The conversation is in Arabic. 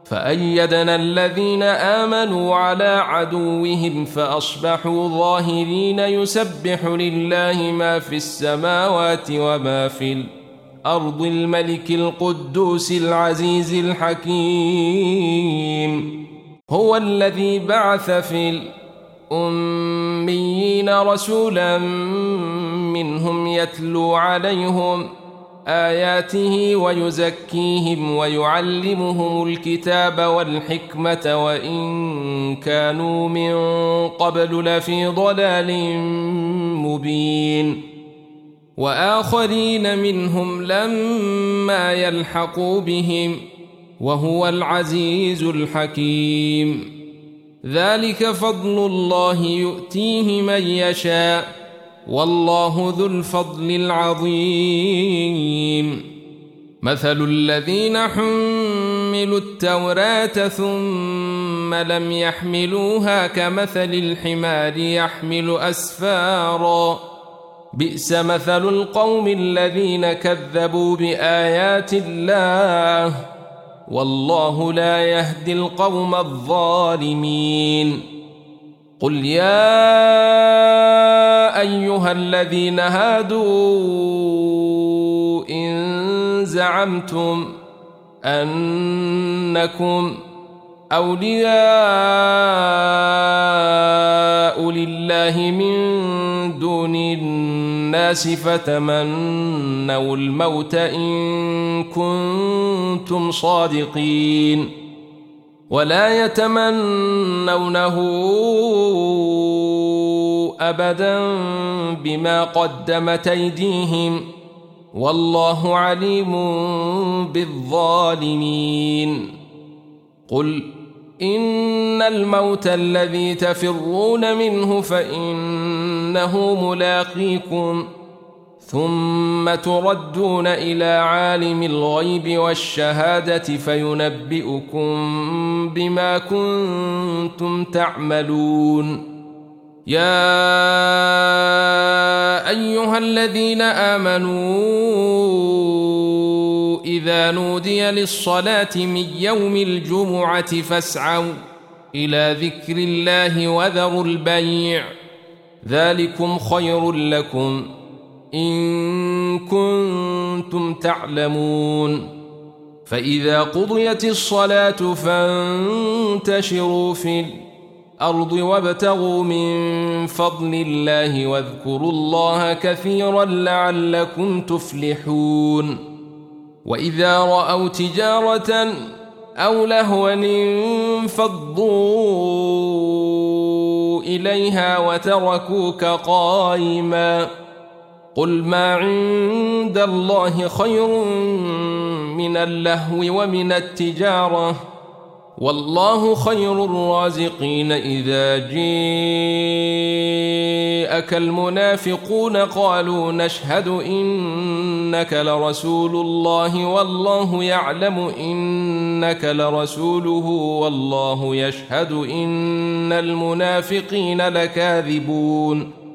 فأيدنا الذين آمنوا على عدوهم فأصبحوا ظاهرين يسبح لله ما في السماوات وما في الأرض الملك القدوس العزيز الحكيم. هو الذي بعث في الأميين رسولا منهم يتلو عليهم آياته ويزكيهم ويعلمهم الكتاب والحكمة وإن كانوا من قبل لفي ضلال مبين. وآخرين منهم لما يلحقوا بهم وهو العزيز الحكيم. ذلك فضل الله يؤتيه من يشاء والله ذو الفضل العظيم. مثل الذين حملوا التوراة ثم لم يحملوها كمثل الحمار يحمل أسفارا بئس مثل القوم الذين كذبوا بآيات الله والله لا يهدي القوم الظالمين. قل يا أيها الذين هادوا إن زعمتم أنكم أولياء لله من دون الناس فتمنوا الموت إن كنتم صادقين ولا يتمنونه أبدا بما قدمت أيديهم والله عليم بالظالمين. قل إن الموت الذي تفرون منه فإنه ملاقيكم ثم تردون إلى عالم الغيب والشهادة فينبئكم بما كنتم تعملون. يا أيها الذين آمنوا إذا نودي للصلاة من يوم الجمعة فاسعوا إلى ذكر الله وذروا البيع ذلكم خير لكم إن كنتم تعلمون. فإذا قضيت الصلاة فانتشروا في الأرض وابتغوا من فضل الله واذكروا الله كثيرا لعلكم تفلحون. وإذا رأوا تجارة أو لهوا انفضوا إليها وتركوك قائما قل ما عند الله خير من اللهو ومن التجارة والله خير الرازقين. إذا جاءك المنافقون قالوا نشهد إنك لرسول الله والله يعلم إنك لرسوله والله يشهد إن المنافقين لكاذبون.